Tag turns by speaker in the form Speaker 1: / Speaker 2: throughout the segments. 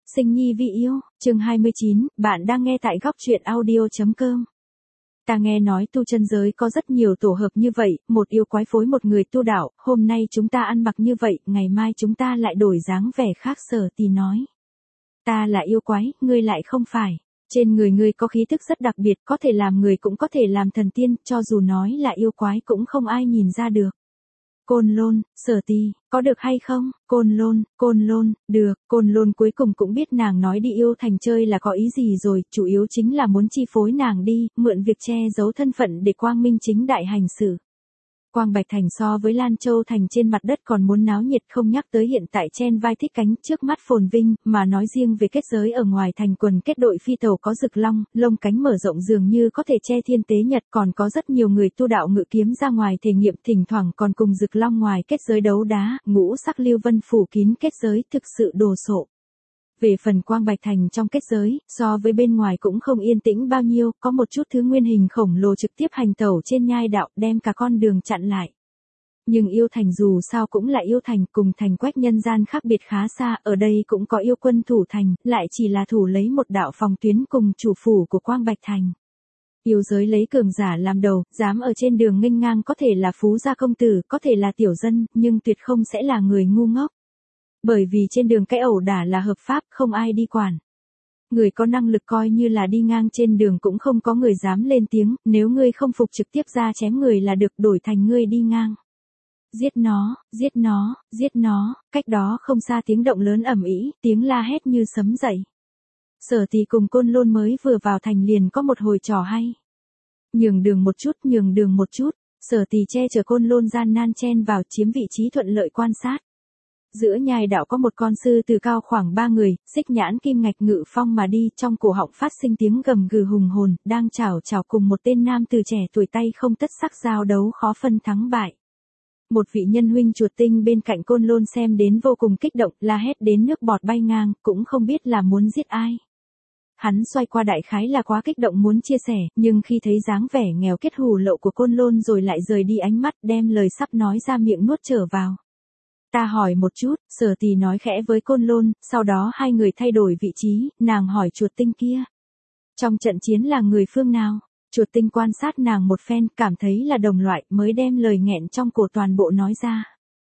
Speaker 1: Sinh nhi vị yêu, chương 29, bạn đang nghe tại góc truyện audio.com. Ta nghe nói tu chân giới có rất nhiều tổ hợp như vậy, một yêu quái phối một người tu đạo, hôm nay chúng ta ăn mặc như vậy, ngày mai chúng ta lại đổi dáng vẻ khác. Sở Tì nói. Ta là yêu quái, ngươi lại không phải. Trên người ngươi có khí thức rất đặc biệt, có thể làm người cũng có thể làm thần tiên, cho dù nói là yêu quái cũng không ai nhìn ra được. Côn Lôn, Sở Tì, có được hay không? Côn Lôn, được. Côn Lôn cuối cùng cũng biết nàng nói đi yêu thành chơi là có ý gì rồi, chủ yếu chính là muốn chi phối nàng đi, mượn việc che giấu thân phận để quang minh chính đại hành sự. Quang Bạch Thành so với Lan Châu Thành trên mặt đất còn muốn náo nhiệt, không nhắc tới hiện tại chen vai thích cánh trước mắt phồn vinh, mà nói riêng về kết giới ở ngoài thành quần kết đội phi tàu có rực long, lông cánh mở rộng dường như có thể che thiên tế nhật, còn có rất nhiều người tu đạo ngự kiếm ra ngoài thể nghiệm, thỉnh thoảng còn cùng rực long ngoài kết giới đấu đá, ngũ sắc lưu vân phủ kín kết giới, thực sự đồ sộ. Về phần Quang Bạch Thành trong kết giới, so với bên ngoài cũng không yên tĩnh bao nhiêu, có một chút thứ nguyên hình khổng lồ trực tiếp hành tẩu trên nhai đạo, đem cả con đường chặn lại. Nhưng yêu thành dù sao cũng là yêu thành, cùng thành quách nhân gian khác biệt khá xa, ở đây cũng có yêu quân thủ thành, lại chỉ là thủ lấy một đạo phòng tuyến cùng chủ phủ của Quang Bạch Thành. Yêu giới lấy cường giả làm đầu, dám ở trên đường nghênh ngang có thể là phú gia công tử, có thể là tiểu dân, nhưng tuyệt không sẽ là người ngu ngốc. Bởi vì trên đường cái ẩu đả là hợp pháp, không ai đi quản. Người có năng lực coi như là đi ngang trên đường cũng không có người dám lên tiếng, nếu ngươi không phục trực tiếp ra chém người là được, đổi thành ngươi đi ngang. Giết nó, giết nó, giết nó, cách đó không xa tiếng động lớn ầm ĩ, tiếng la hét như sấm dậy. Sở Tì cùng Côn Lôn mới vừa vào thành liền có một hồi trò hay. Nhường đường một chút, Sở Tì che chở Côn Lôn gian nan chen vào chiếm vị trí thuận lợi quan sát. Giữa nhai đạo có một con sư từ cao khoảng 3 người, xích nhãn kim ngạch ngự phong mà đi, trong cổ họng phát sinh tiếng gầm gừ hùng hồn, đang chảo cùng một tên nam từ trẻ tuổi tay không tất sắc giao đấu khó phân thắng bại. Một vị nhân huynh chuột tinh bên cạnh Côn Lôn xem đến vô cùng kích động, la hét đến nước bọt bay ngang, cũng không biết là muốn giết ai. Hắn xoay qua đại khái là quá kích động muốn chia sẻ, nhưng khi thấy dáng vẻ nghèo kết hù lậu của Côn Lôn rồi lại rời đi ánh mắt, đem lời sắp nói ra miệng nuốt trở vào. Ta hỏi một chút, Sở Tì nói khẽ với Côn Lôn, sau đó hai người thay đổi vị trí, nàng hỏi chuột tinh kia. Trong trận chiến là người phương nào? Chuột tinh quan sát nàng một phen, cảm thấy là đồng loại, mới đem lời nghẹn trong cổ toàn bộ nói ra.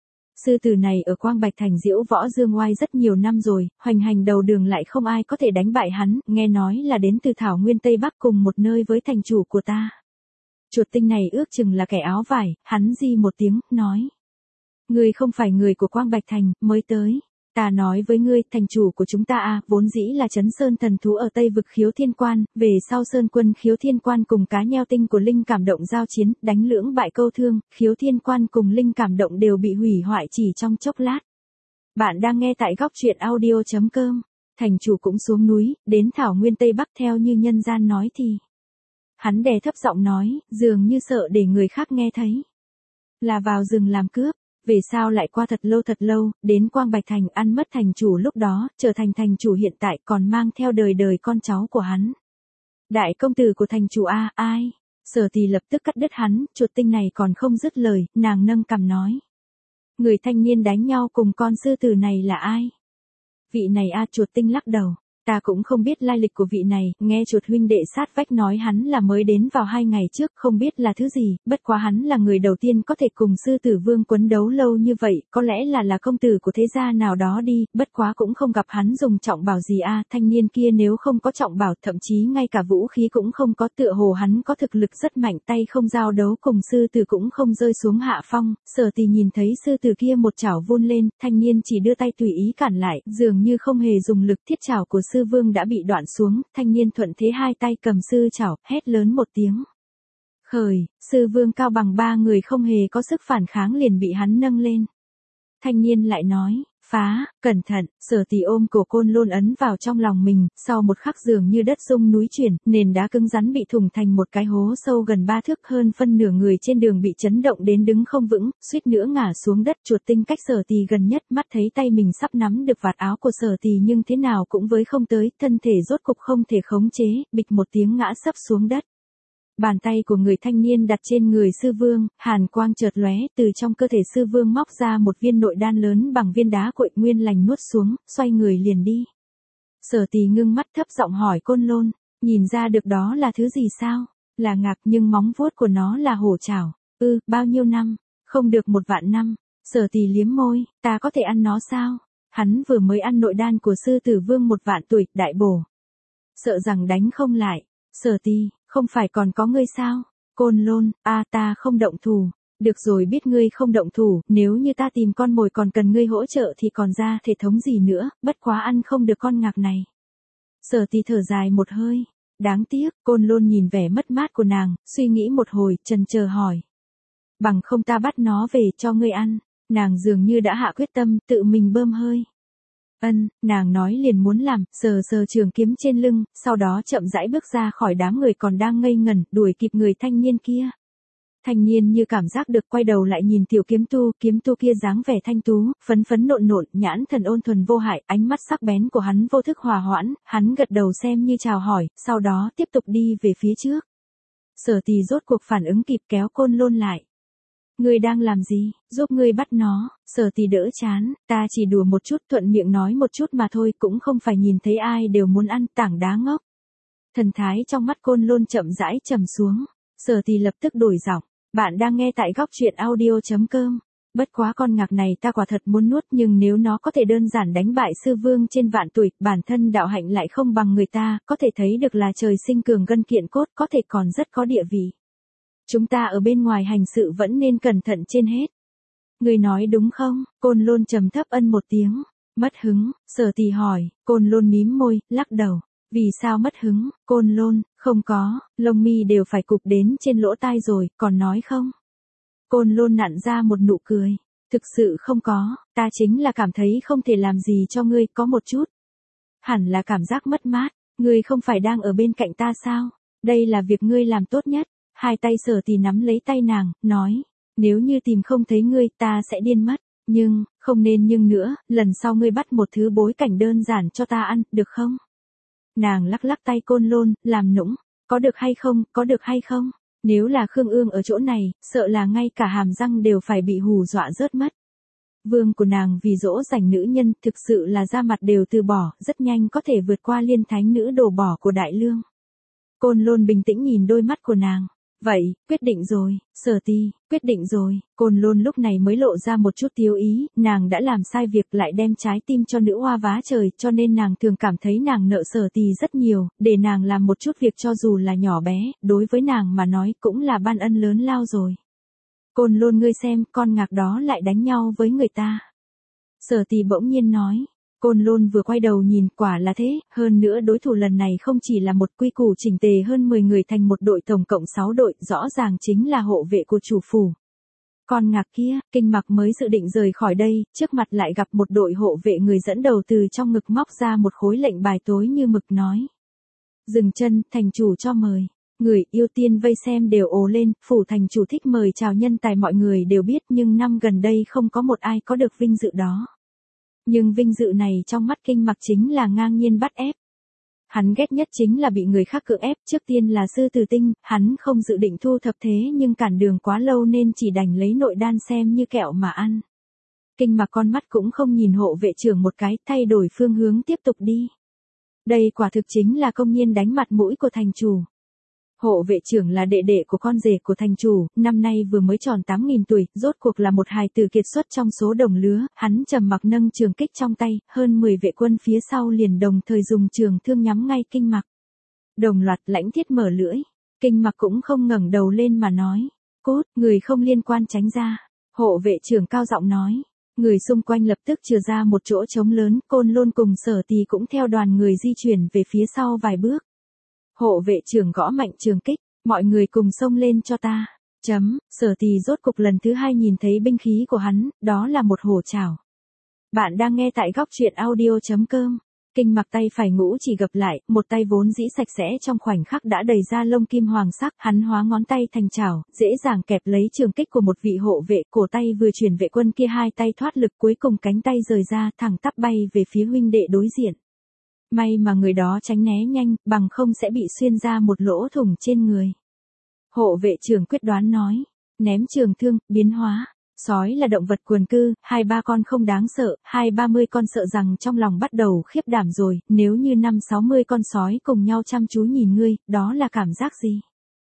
Speaker 1: Sư tử này ở Quang Bạch Thành diễu võ dương oai rất nhiều năm rồi, hoành hành đầu đường lại không ai có thể đánh bại hắn, nghe nói là đến từ Thảo Nguyên Tây Bắc cùng một nơi với thành chủ của ta. Chuột tinh này ước chừng là kẻ áo vải, hắn di một tiếng, nói. Ngươi không phải người của Quang Bạch Thành, mới tới. Ta nói với ngươi, thành chủ của chúng ta vốn dĩ là Trấn Sơn thần thú ở Tây vực Khiếu Thiên Quan, về sau Sơn quân Khiếu Thiên Quan cùng cá nheo tinh của Linh Cảm Động giao chiến, đánh lưỡng bại câu thương, Khiếu Thiên Quan cùng Linh Cảm Động đều bị hủy hoại chỉ trong chốc lát. Bạn đang nghe tại góc truyện audio.com. Thành chủ cũng xuống núi, đến Thảo Nguyên Tây Bắc theo như nhân gian nói thì. Hắn đè thấp giọng nói, dường như sợ để người khác nghe thấy. Là vào rừng làm cướp. Về sao lại qua thật lâu, đến Quang Bạch Thành ăn mất thành chủ lúc đó, trở thành thành chủ hiện tại còn mang theo đời con cháu của hắn. Đại công tử của thành chủ ai? Sở Tì lập tức cắt đứt hắn, chuột tinh này còn không dứt lời, nàng nâng cằm nói. Người thanh niên đánh nhau cùng con sư tử này là ai? Vị này chuột tinh lắc đầu. Ta cũng không biết lai lịch của vị này, nghe chuột huynh đệ sát vách nói hắn là mới đến vào 2 ngày trước, không biết là thứ gì, bất quá hắn là người đầu tiên có thể cùng sư tử vương quấn đấu lâu như vậy, có lẽ là công tử của thế gia nào đó đi, bất quá cũng không gặp hắn dùng trọng bảo gì thanh niên kia nếu không có trọng bảo, thậm chí ngay cả vũ khí cũng không có, tựa hồ hắn có thực lực rất mạnh, tay không giao đấu cùng sư tử cũng không rơi xuống hạ phong. Sở Tì nhìn thấy sư tử kia một chảo vun lên, thanh niên chỉ đưa tay tùy ý cản lại, dường như không hề dùng lực, thiết chảo của sư vương đã bị đoạn xuống, thanh niên thuận thế hai tay cầm sư chảo, hét lớn một tiếng. Khởi, sư vương cao bằng 3 người không hề có sức phản kháng liền bị hắn nâng lên. Thanh niên lại nói, phá, cẩn thận, Sở Tì ôm cổ Côn Lôn ấn vào trong lòng mình, sau một khắc dường như đất rung núi chuyển, nền đá cứng rắn bị thủng thành một cái hố sâu gần 3 thước, hơn phân nửa người trên đường bị chấn động đến đứng không vững, suýt nữa ngã xuống đất. Chuột tinh cách Sở Tì gần nhất, mắt thấy tay mình sắp nắm được vạt áo của Sở Tì nhưng thế nào cũng với không tới, thân thể rốt cục không thể khống chế, bịch một tiếng ngã sấp xuống đất. Bàn tay của người thanh niên đặt trên người sư vương, hàn quang chợt lóe, từ trong cơ thể sư vương móc ra một viên nội đan lớn bằng viên đá cuội nguyên lành nuốt xuống, xoay người liền đi. Sở Tì ngưng mắt thấp giọng hỏi Côn Lôn, nhìn ra được đó là thứ gì sao? Là ngạc nhưng móng vuốt của nó là hổ chảo. Bao nhiêu năm? Không được 1.000 năm. Sở Tì liếm môi, ta có thể ăn nó sao? Hắn vừa mới ăn nội đan của sư tử vương 1.000 tuổi, đại bổ. Sợ rằng đánh không lại. Sở Tì, không phải còn có ngươi sao? Côn Lôn, ta không động thủ. Được rồi, biết ngươi không động thủ, nếu như ta tìm con mồi còn cần ngươi hỗ trợ thì còn ra thể thống gì nữa, bất quá ăn không được con ngạc này. Sở Tì thở dài một hơi. Đáng tiếc, Côn Lôn nhìn vẻ mất mát của nàng, suy nghĩ một hồi, chần chờ hỏi. Bằng không ta bắt nó về cho ngươi ăn. Nàng dường như đã hạ quyết tâm, tự mình bơm hơi. Nàng nói liền muốn làm, sờ sờ trường kiếm trên lưng, sau đó chậm rãi bước ra khỏi đám người còn đang ngây ngẩn, đuổi kịp người thanh niên kia. Thanh niên như cảm giác được quay đầu lại nhìn tiểu kiếm tu kia dáng vẻ thanh tú, phấn phấn nộn nộn, nhãn thần ôn thuần vô hại, ánh mắt sắc bén của hắn vô thức hòa hoãn, hắn gật đầu xem như chào hỏi, sau đó tiếp tục đi về phía trước. Sở Tì rốt cuộc phản ứng kịp kéo Côn Lôn lại. Ngươi đang làm gì, giúp ngươi bắt nó? Sở Tì đỡ chán, ta chỉ đùa một chút, thuận miệng nói một chút mà thôi, cũng không phải nhìn thấy ai đều muốn ăn, tảng đá ngốc. Thần thái trong mắt Côn Lôn chậm rãi trầm xuống. Sở Tì lập tức đổi giọng, bạn đang nghe tại góc truyện audio.com. Bất quá con ngạc này ta quả thật muốn nuốt, nhưng nếu nó có thể đơn giản đánh bại sư vương trên vạn tuổi, bản thân đạo hạnh lại không bằng người ta, có thể thấy được là trời sinh cường gân kiện cốt, có thể còn rất có địa vị. Chúng ta ở bên ngoài hành sự vẫn nên cẩn thận trên hết. Người nói đúng không? Côn Lôn trầm thấp một tiếng. Mất hứng, Sở Tì hỏi. Côn Lôn mím môi, lắc đầu. Vì sao mất hứng? Côn Lôn, không có, lông mi đều phải cụp đến trên lỗ tai rồi, còn nói không? Côn Lôn nặn ra một nụ cười. Thực sự không có, ta chính là cảm thấy không thể làm gì cho ngươi, có một chút. Hẳn là cảm giác mất mát, ngươi không phải đang ở bên cạnh ta sao? Đây là việc ngươi làm tốt nhất. Hai tay Sở Tì nắm lấy tay nàng, nói, nếu như tìm không thấy ngươi ta sẽ điên mất, nhưng, không nên nhưng nữa, lần sau ngươi bắt một thứ bối cảnh đơn giản cho ta ăn, được không? Nàng lắc lắc tay Côn Lôn, làm nũng, có được hay không? Nếu là Khương Ương ở chỗ này, sợ là ngay cả hàm răng đều phải bị hù dọa rớt mất. Vương của nàng vì dỗ dành nữ nhân, thực sự là da mặt đều từ bỏ, rất nhanh có thể vượt qua liên thánh nữ đồ bỏ của Đại Lương. Côn Lôn bình tĩnh nhìn đôi mắt của nàng. Vậy, quyết định rồi, Sở Tì, quyết định rồi. Côn Lôn lúc này mới lộ ra một chút tiêu ý, nàng đã làm sai việc lại đem trái tim cho nữ hoa vá trời, cho nên nàng thường cảm thấy nàng nợ Sở Tì rất nhiều, để nàng làm một chút việc cho dù là nhỏ bé, đối với nàng mà nói cũng là ban ân lớn lao rồi. Côn Lôn, ngươi xem, con ngạc đó lại đánh nhau với người ta. Sở Tì bỗng nhiên nói. Côn Lôn vừa quay đầu nhìn, quả là thế, hơn nữa đối thủ lần này không chỉ là một quy củ chỉnh tề hơn 10 người thành một đội, tổng cộng 6 đội, rõ ràng chính là hộ vệ của chủ phủ. Con ngạc kia, Kinh Mặc mới dự định rời khỏi đây, trước mặt lại gặp một đội hộ vệ, người dẫn đầu từ trong ngực móc ra một khối lệnh bài tối như mực nói. Dừng chân, thành chủ cho mời. Người yêu tiên vây xem đều ồ lên, phủ thành chủ thích mời chào nhân tài mọi người đều biết, nhưng năm gần đây không có một ai có được vinh dự đó. Nhưng vinh dự này trong mắt Kinh Mặc chính là ngang nhiên bắt ép. Hắn ghét nhất chính là bị người khác cưỡng ép, trước tiên là Sư Tử Tinh, hắn không dự định thu thập thế nhưng cản đường quá lâu nên chỉ đành lấy nội đan xem như kẹo mà ăn. Kinh Mặc con mắt cũng không nhìn hộ vệ trưởng một cái, thay đổi phương hướng tiếp tục đi. Đây quả thực chính là công nhiên đánh mặt mũi của thành chủ. Hộ vệ trưởng là đệ đệ của con rể của thành chủ, năm nay vừa mới tròn 8.000 tuổi, rốt cuộc là một hài tử kiệt xuất trong số đồng lứa, hắn trầm mặc nâng trường kích trong tay, hơn 10 vệ quân phía sau liền đồng thời dùng trường thương nhắm ngay Kinh Mặc. Đồng loạt lãnh thiết mở lưỡi, Kinh Mặc cũng không ngẩng đầu lên mà nói, cốt, người không liên quan tránh ra. Hộ vệ trưởng cao giọng nói, người xung quanh lập tức chừa ra một chỗ trống lớn, Côn Lôn cùng Sở Tì cũng theo đoàn người di chuyển về phía sau vài bước. Hộ vệ trưởng gõ mạnh trường kích, mọi người cùng xông lên cho ta. Sở Tì rốt cục lần thứ hai nhìn thấy binh khí của hắn, đó là một hổ chảo. Bạn đang nghe tại góc truyện audio.com. Kinh Mặc tay phải ngũ chỉ gập lại, một tay vốn dĩ sạch sẽ trong khoảnh khắc đã đầy ra lông kim hoàng sắc, hắn hóa ngón tay thành chảo, dễ dàng kẹp lấy trường kích của một vị hộ vệ, cổ tay vừa chuyển vệ quân kia hai tay thoát lực, cuối cùng cánh tay rời ra, thẳng tắp bay về phía huynh đệ đối diện. May mà người đó tránh né nhanh, bằng không sẽ bị xuyên ra một lỗ thủng trên người. Hộ vệ trưởng quyết đoán nói, ném trường thương, biến hóa. Sói là động vật quần cư, 2-3 con không đáng sợ, 20-30 con sợ rằng trong lòng bắt đầu khiếp đảm rồi, nếu như 50-60 con sói cùng nhau chăm chú nhìn ngươi, đó là cảm giác gì?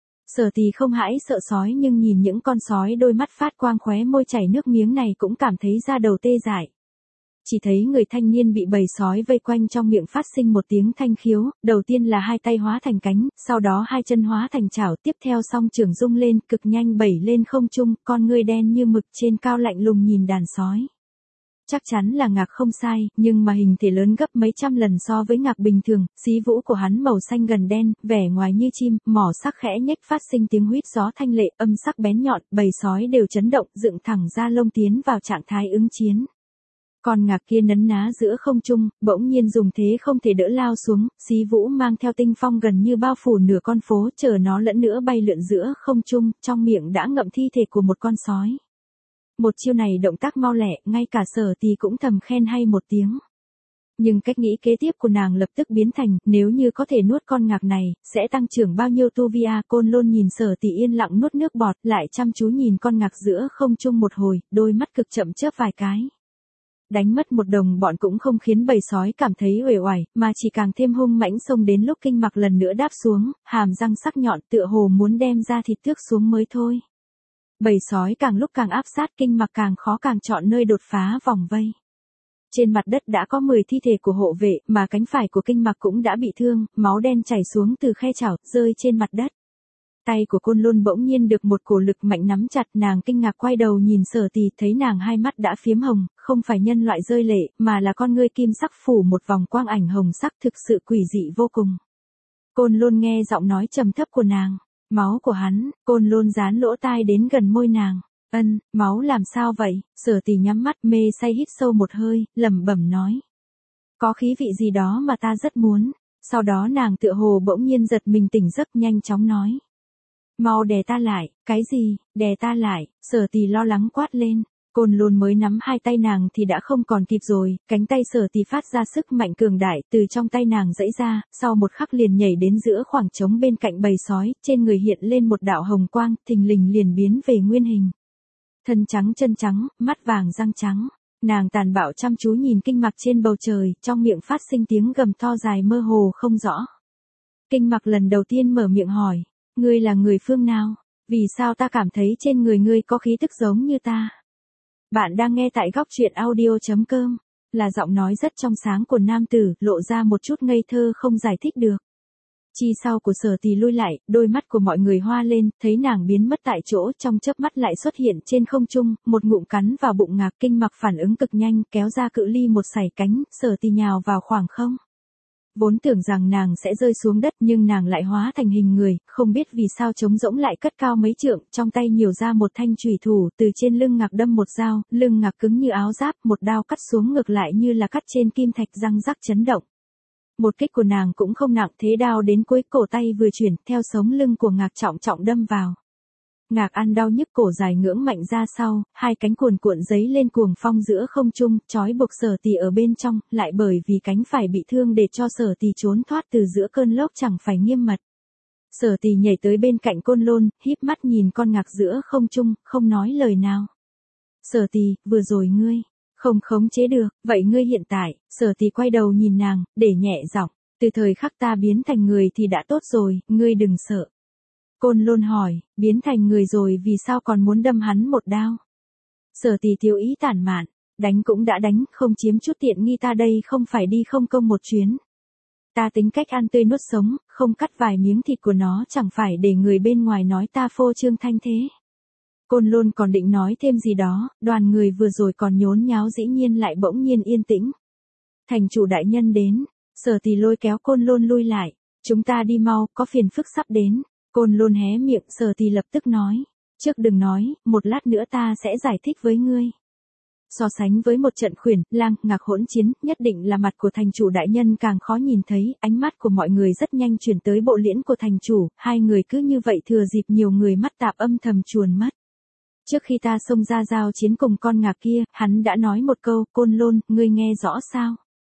Speaker 1: Sở Tì không hãi sợ sói nhưng nhìn những con sói đôi mắt phát quang khóe môi chảy nước miếng này cũng cảm thấy da đầu tê dại. Chỉ thấy người thanh niên bị bầy sói vây quanh trong miệng phát sinh một tiếng thanh khiếu, đầu tiên là hai tay hóa thành cánh, sau đó hai chân hóa thành chảo, tiếp theo song trường rung lên, cực nhanh bẩy lên không trung, con ngươi đen như mực trên cao lạnh lùng nhìn đàn sói. Chắc chắn là Ngạc không sai, nhưng mà hình thể lớn gấp mấy trăm lần so với Ngạc bình thường, xí vũ của hắn màu xanh gần đen, vẻ ngoài như chim, mỏ sắc khẽ nhếch phát sinh tiếng huýt gió thanh lệ, âm sắc bén nhọn, bầy sói đều chấn động, dựng thẳng ra lông tiến vào trạng thái ứng chiến. Con Ngạc kia nấn ná giữa không trung, bỗng nhiên dùng thế không thể đỡ lao xuống, xí vũ mang theo tinh phong gần như bao phủ nửa con phố, chờ nó lẫn nữa bay lượn giữa không trung, trong miệng đã ngậm thi thể của một con sói. Một chiêu này động tác mau lẹ, ngay cả Sở Tì cũng thầm khen hay một tiếng. Nhưng cách nghĩ kế tiếp của nàng lập tức biến thành, nếu như có thể nuốt con Ngạc này, sẽ tăng trưởng bao nhiêu tu vi a? Côn Lôn nhìn Sở Tì yên lặng nuốt nước bọt, lại chăm chú nhìn con Ngạc giữa không trung một hồi, đôi mắt cực chậm chớp vài cái. Đánh mất một đồng bọn cũng không khiến bầy sói cảm thấy uể oải, mà chỉ càng thêm hung mãnh xông đến lúc Kinh Mặc lần nữa đáp xuống, hàm răng sắc nhọn tựa hồ muốn đem ra thịt tước xuống mới thôi. Bầy sói càng lúc càng áp sát, Kinh Mặc càng khó càng chọn nơi đột phá vòng vây. Trên mặt đất đã có 10 thi thể của hộ vệ, mà cánh phải của Kinh Mặc cũng đã bị thương, máu đen chảy xuống từ khe chảo, rơi trên mặt đất. Tay của Côn Lôn bỗng nhiên được một cổ lực mạnh nắm chặt, nàng kinh ngạc quay đầu nhìn Sở Tì, thấy nàng hai mắt đã phiếm hồng, không phải nhân loại rơi lệ, mà là con ngươi kim sắc phủ một vòng quang ảnh hồng sắc thực sự quỷ dị vô cùng. Côn Lôn nghe giọng nói trầm thấp của nàng, máu của hắn, Côn Lôn dán lỗ tai đến gần môi nàng. Máu làm sao vậy? Sở Tì nhắm mắt mê say hít sâu một hơi, lẩm bẩm nói. Có khí vị gì đó mà ta rất muốn. Sau đó nàng tựa hồ bỗng nhiên giật mình tỉnh giấc nhanh chóng nói. Mau đè ta lại, cái gì, đè ta lại, Sở Tì lo lắng quát lên. Côn Lôn mới nắm hai tay nàng thì đã không còn kịp rồi, cánh tay Sở Tì phát ra sức mạnh cường đại, từ trong tay nàng giãy ra, sau một khắc liền nhảy đến giữa khoảng trống bên cạnh bầy sói, trên người hiện lên một đạo hồng quang, thình lình liền biến về nguyên hình. Thân trắng chân trắng, mắt vàng răng trắng, nàng tàn bạo chăm chú nhìn Kinh Mặc trên bầu trời, trong miệng phát sinh tiếng gầm to dài mơ hồ không rõ. Kinh Mặc lần đầu tiên mở miệng hỏi. Ngươi là người phương nào? Vì sao ta cảm thấy trên người ngươi có khí tức giống như ta? Bạn đang nghe tại góc truyện audio.com, là giọng nói rất trong sáng của nam tử, lộ ra một chút ngây thơ không giải thích được. Chi sau của Sở Tì lui lại, đôi mắt của mọi người hoa lên, thấy nàng biến mất tại chỗ, trong chớp mắt lại xuất hiện trên không trung, một ngụm cắn vào bụng Ngạc. Kinh Mặc phản ứng cực nhanh, kéo ra cự ly một sải cánh, Sở Tì nhào vào khoảng không. Vốn tưởng rằng nàng sẽ rơi xuống đất nhưng nàng lại hóa thành hình người, không biết vì sao trống rỗng lại cất cao mấy trượng, trong tay nhiều ra một thanh chùy thủ, từ trên lưng Ngạc đâm một dao, lưng Ngạc cứng như áo giáp, một đao cắt xuống ngược lại như là cắt trên kim thạch, răng rắc chấn động. Một kích của nàng cũng không nặng, thế đao đến cuối cổ tay vừa chuyển, theo sống lưng của Ngạc trọng trọng đâm vào. Ngạc ăn đau nhức, cổ dài ngưỡng mạnh ra sau, hai cánh cuồn cuộn giấy lên cuồng phong giữa không trung, trói buộc Sở Tì ở bên trong, lại bởi vì cánh phải bị thương để cho Sở Tì trốn thoát từ giữa cơn lốc chẳng phải nghiêm mật. Sở Tì nhảy tới bên cạnh Côn Lôn, híp mắt nhìn con Ngạc giữa không trung, không nói lời nào. Sở Tì, vừa rồi ngươi không khống chế được, vậy ngươi hiện tại? Sở Tì quay đầu nhìn nàng, để nhẹ giọng, từ thời khắc ta biến thành người thì đã tốt rồi, ngươi đừng sợ. Côn Lôn hỏi, biến thành người rồi vì sao còn muốn đâm hắn một đao? Sở Tì thiếu ý tản mạn, đánh cũng đã đánh, không chiếm chút tiện nghi, ta đây không phải đi không công một chuyến. Ta tính cách ăn tươi nuốt sống, không cắt vài miếng thịt của nó, chẳng phải để người bên ngoài nói ta phô trương thanh thế. Côn Lôn còn định nói thêm gì đó, đoàn người vừa rồi còn nhốn nháo dĩ nhiên lại bỗng nhiên yên tĩnh. Thành chủ đại nhân đến, Sở Tì lôi kéo Côn Lôn lui lại, chúng ta đi mau, có phiền phức sắp đến. Côn Lôn hé miệng, Sở Tì lập tức nói, trước đừng nói, một lát nữa ta sẽ giải thích với ngươi. So sánh với một trận khuyển, lang, Ngạc hỗn chiến, nhất định là mặt của thành chủ đại nhân càng khó nhìn thấy, ánh mắt của mọi người rất nhanh chuyển tới bộ liễn của thành chủ, hai người cứ như vậy thừa dịp nhiều người mắt tạp âm thầm chuồn mất. Trước khi ta xông ra giao chiến cùng con Ngạc kia, hắn đã nói một câu, Côn Lôn, ngươi nghe rõ sao?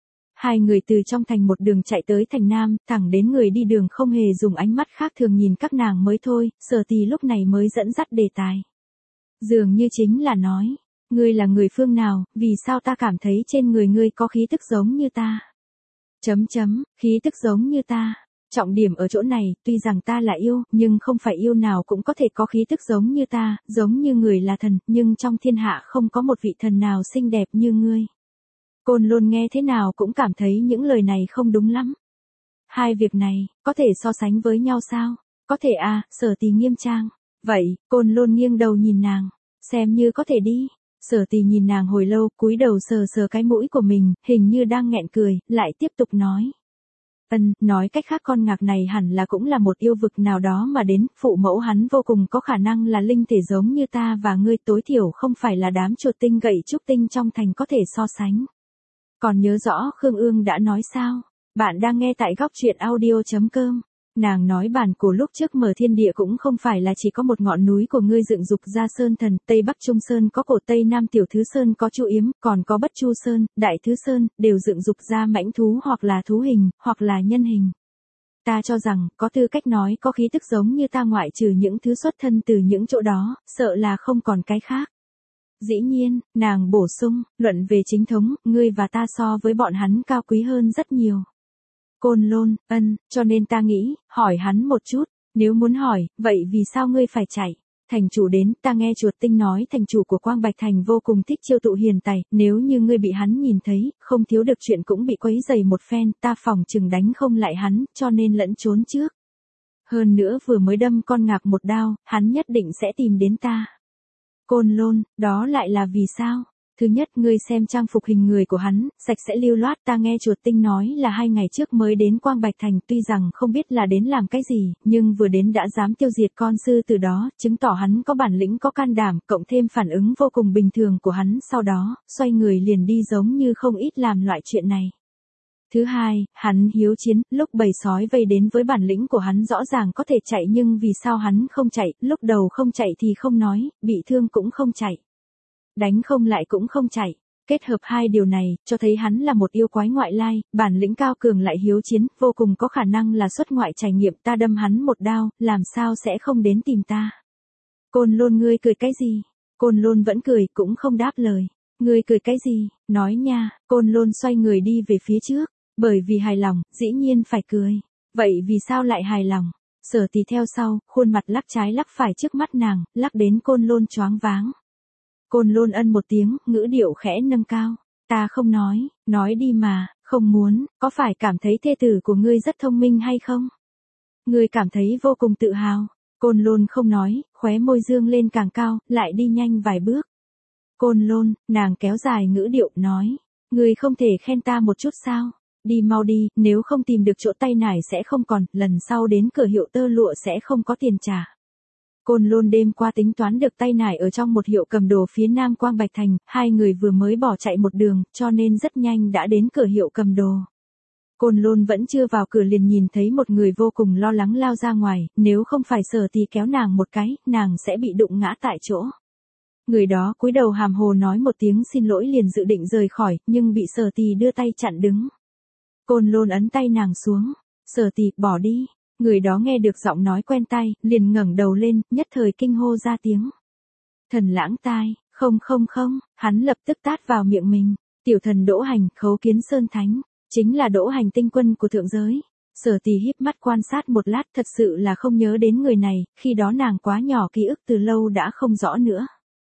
Speaker 1: Hai người từ trong thành một đường chạy tới thành Nam, thẳng đến người đi đường không hề dùng ánh mắt khác thường nhìn các nàng mới thôi, Sở Tì lúc này mới dẫn dắt đề tài. Dường như chính là nói, ngươi là người phương nào, vì sao ta cảm thấy trên người ngươi có khí tức giống như ta. Khí tức giống như ta. Trọng điểm ở chỗ này, tuy rằng ta là yêu, nhưng không phải yêu nào cũng có thể có khí tức giống như ta, giống như người là thần, nhưng trong thiên hạ không có một vị thần nào xinh đẹp như ngươi. Côn Lôn nghe thế nào cũng cảm thấy những lời này không đúng lắm. Hai việc này, có thể so sánh với nhau sao? Có thể à, Sở Tì nghiêm trang. Vậy, Côn Lôn nghiêng đầu nhìn nàng, xem như có thể đi. Sở Tì nhìn nàng hồi lâu, cúi đầu sờ sờ cái mũi của mình, hình như đang nghẹn cười, lại tiếp tục nói. Nói cách khác con ngạc này hẳn là cũng là một yêu vực nào đó mà đến, phụ mẫu hắn vô cùng có khả năng là linh thể giống như ta và ngươi, tối thiểu không phải là đám chuột tinh gậy trúc tinh trong thành có thể so sánh. Còn nhớ rõ Khương Ương đã nói sao? Bạn đang nghe tại góc truyện audio.com. Nàng nói bản cổ lúc trước mở thiên địa cũng không phải là chỉ có một ngọn núi của ngươi dựng dục ra sơn thần, Tây Bắc Trung Sơn có cổ, Tây Nam Tiểu Thứ Sơn có Chu Yếm, còn có Bất Chu Sơn, Đại Thứ Sơn, đều dựng dục ra mãnh thú hoặc là thú hình, hoặc là nhân hình. Ta cho rằng, có tư cách nói có khí tức giống như ta ngoại trừ những thứ xuất thân từ những chỗ đó, sợ là không còn cái khác. Dĩ nhiên, nàng bổ sung, luận về chính thống, ngươi và ta so với bọn hắn cao quý hơn rất nhiều. Côn Lôn, cho nên ta nghĩ, hỏi hắn một chút, nếu muốn hỏi, vậy vì sao ngươi phải chạy? Thành chủ đến, ta nghe chuột tinh nói thành chủ của Quang Bạch Thành vô cùng thích chiêu tụ hiền tài, nếu như ngươi bị hắn nhìn thấy, không thiếu được chuyện cũng bị quấy dày một phen, ta phòng chừng đánh không lại hắn, cho nên lẫn trốn trước. Hơn nữa vừa mới đâm con ngạc một đao, hắn nhất định sẽ tìm đến ta. Côn Lôn, đó lại là vì sao? Thứ nhất, ngươi xem trang phục hình người của hắn, sạch sẽ lưu loát, ta nghe chuột tinh nói là 2 ngày trước mới đến Quang Bạch Thành, tuy rằng không biết là đến làm cái gì, nhưng vừa đến đã dám tiêu diệt con sư từ đó, chứng tỏ hắn có bản lĩnh có can đảm, cộng thêm phản ứng vô cùng bình thường của hắn, sau đó, xoay người liền đi giống như không ít làm loại chuyện này. Thứ hai, hắn hiếu chiến, lúc bầy sói vây đến với bản lĩnh của hắn rõ ràng có thể chạy nhưng vì sao hắn không chạy, lúc đầu không chạy thì không nói, bị thương cũng không chạy. Đánh không lại cũng không chạy. Kết hợp hai điều này, cho thấy hắn là một yêu quái ngoại lai, bản lĩnh cao cường lại hiếu chiến, vô cùng có khả năng là xuất ngoại trải nghiệm, ta đâm hắn một đao, làm sao sẽ không đến tìm ta. Côn Lôn, ngươi cười cái gì? Côn Lôn vẫn cười, cũng không đáp lời. Ngươi cười cái gì? Nói nha. Côn Lôn xoay người đi về phía trước, bởi vì hài lòng, dĩ nhiên phải cười. Vậy vì sao lại hài lòng? Sở Tì theo sau, khuôn mặt lắc trái lắc phải trước mắt nàng, lắc đến Côn Lôn choáng váng. Côn Lôn một tiếng, ngữ điệu khẽ nâng cao. Ta không nói đi mà, không muốn, có phải cảm thấy thê tử của ngươi rất thông minh hay không? Ngươi cảm thấy vô cùng tự hào. Côn Lôn không nói, khóe môi dương lên càng cao, lại đi nhanh vài bước. Côn Lôn, nàng kéo dài ngữ điệu, nói. Ngươi không thể khen ta một chút sao? Đi mau đi, nếu không tìm được chỗ tay nải sẽ không còn, lần sau đến cửa hiệu tơ lụa sẽ không có tiền trả. Côn Lôn đêm qua tính toán được tay nải ở trong một hiệu cầm đồ phía nam Quang Bạch Thành, hai người vừa mới bỏ chạy một đường, cho nên rất nhanh đã đến cửa hiệu cầm đồ. Côn Lôn vẫn chưa vào cửa liền nhìn thấy một người vô cùng lo lắng lao ra ngoài, nếu không phải Sở Tì kéo nàng một cái, nàng sẽ bị đụng ngã tại chỗ. Người đó cúi đầu hàm hồ nói một tiếng xin lỗi liền dự định rời khỏi, nhưng bị Sở Tì đưa tay chặn đứng. Côn Lôn ấn tay nàng xuống. Sở Tì, bỏ đi. Người đó nghe được giọng nói quen tai, liền ngẩng đầu lên, nhất thời kinh hô ra tiếng. Thần Lãng Tai, không, hắn lập tức tát vào miệng mình. Tiểu thần Đỗ Hành, Khấu Kiến Sơn Thánh, chính là Đỗ Hành tinh quân của thượng giới. Sở Tì híp mắt quan sát một lát, thật sự là không nhớ đến người này, khi đó nàng quá nhỏ ký ức từ lâu đã không rõ nữa.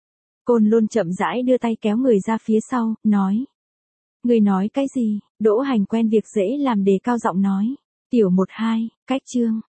Speaker 1: Côn Lôn chậm rãi đưa tay kéo người ra phía sau, nói. Người nói cái gì? Đỗ Hành quen việc dễ làm đề cao giọng nói. Tiểu 12, cách chương.